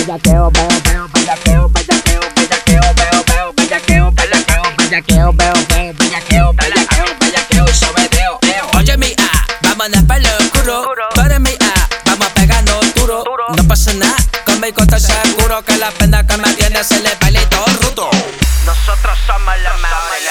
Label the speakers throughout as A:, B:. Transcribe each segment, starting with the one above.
A: bellaqueo, veo, veo, bellaqueo, bellaqueo, bellaqueo, veo, veo, bellaqueo, bellaqueo, bellaqueo, veo, veo, bellaqueo, bellaqueo, bellaqueo, y sobeteo, veo.
B: Oye, mía, vámonos para lo oscuro. Tú eres mía, vamos a pegarnos duro. No pasa nada, conmigo estoy seguro que la pena que me tiene se le baila y todo rudo.
C: Nosotros somos los mejores.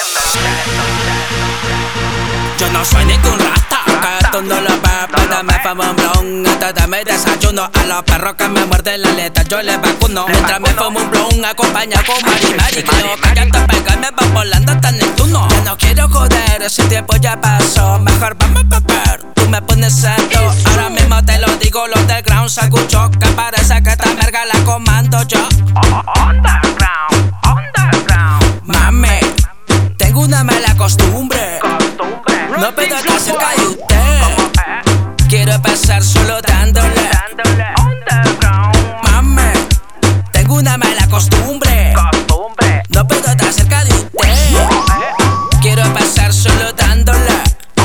B: Yo no soy ningún rata, que tú no lo ves, pero me fumo un blon. Antes de mi desayuno, a los perros que me muerden la aleta yo les vacuno. Mientras me fumo un blon, acompaña con Mari. Creo que ya te pega y me va volando hasta Neptuno. Ya no quiero joder, ese tiempo ya pasó. Mejor vamos a beber, tú me pones serio. Ahora mismo te lo digo, los del ground se escuchó, que parece que esta merga la comando yo.
C: Underground, underground.
B: Mami, tengo una mala costumbre. No puedo estar cerca de usted. Quiero pasar solo dándole.
C: Underground.
B: Mami, tengo una mala costumbre. No puedo estar cerca de usted. Quiero pasar solo dándole.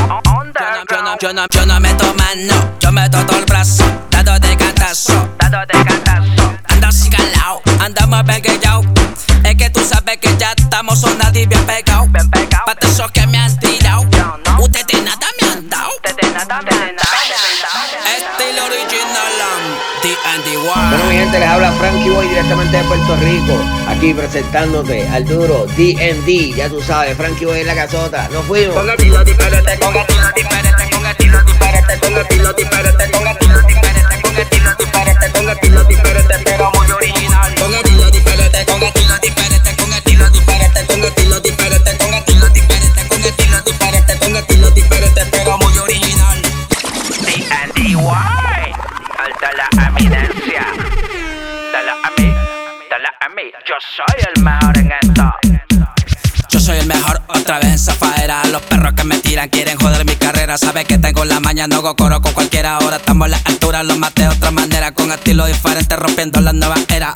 B: Yo no meto mano, yo meto todo el brazo, dado de cantazo. Anda así calao, andamos pegueados. Es que tú sabes que ya estamos sonando y bien pegados. Pa' esos que me han tirado, ustedes de nada me han dado. Estilo original, D&D
D: Bueno, mi gente, les habla Frankie Boy directamente de Puerto Rico. Aquí presentándote al duro D&D. Ya tú sabes, Frankie Boy en la casota. Nos fuimos.
C: Con estilo diferente, con estilo diferente, con estilo diferente, con estilo diferente, con estilo diferente, con estilo diferente, con estilo diferente, pero muy original. Con estilo diferente, con estilo diferente, con estilo diferente, con estilo diferente, con estilo diferente, con estilo diferente, con estilo diferente, pero muy original. D&D alta la eminencia. Dale a mí, yo soy el mejor en esto.
B: Yo soy el mejor, otra vez en zafaera. Los perros que me tiran quieren joder mi carrera. Sabe que tengo la maña, no hago coro con cualquiera. Ahora estamos a la altura, los maté de otra manera. Con estilo diferente, rompiendo la nueva era.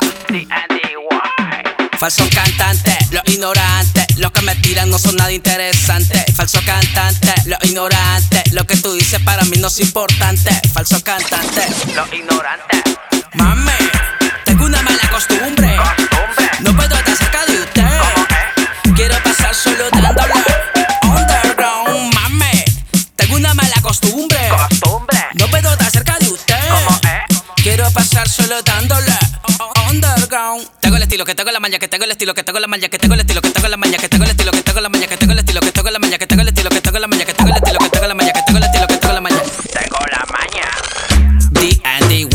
B: Falsos cantantes, los ignorantes. Los que me tiran no son nada interesantes. Falso cantante, los ignorantes. Lo que tú dices para mí no es importante. Falso cantante,
C: Los ignorantes.
B: mami, tengo una mala costumbre. No puedo estar cerca de usted. Quiero pasar solo dándole. Underground, mami, tengo una mala costumbre. No puedo estar cerca de usted. Quiero pasar solo dándole. Underground. Tengo el estilo, que tengo la maña, que tengo el estilo, que tengo la maña, que tengo el estilo, que tengo la maña, que tengo el estilo, que tengo la maña, que tengo el estilo, que tengo la maña, que tengo el estilo, que tengo la maña, que tengo el estilo, que tengo la maña, que tengo el estilo, que tengo la maña.
C: Tengo la maña.
B: D&D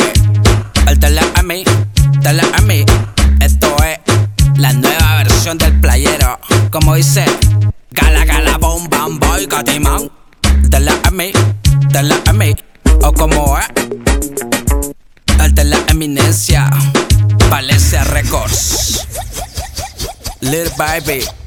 B: dale a mí. Esto es la nueva versión del playero. Como dice, gala, bom, bam, boy, gatimán. Dale a mí. O como es, el de la eminencia, Valencia Records. Little baby.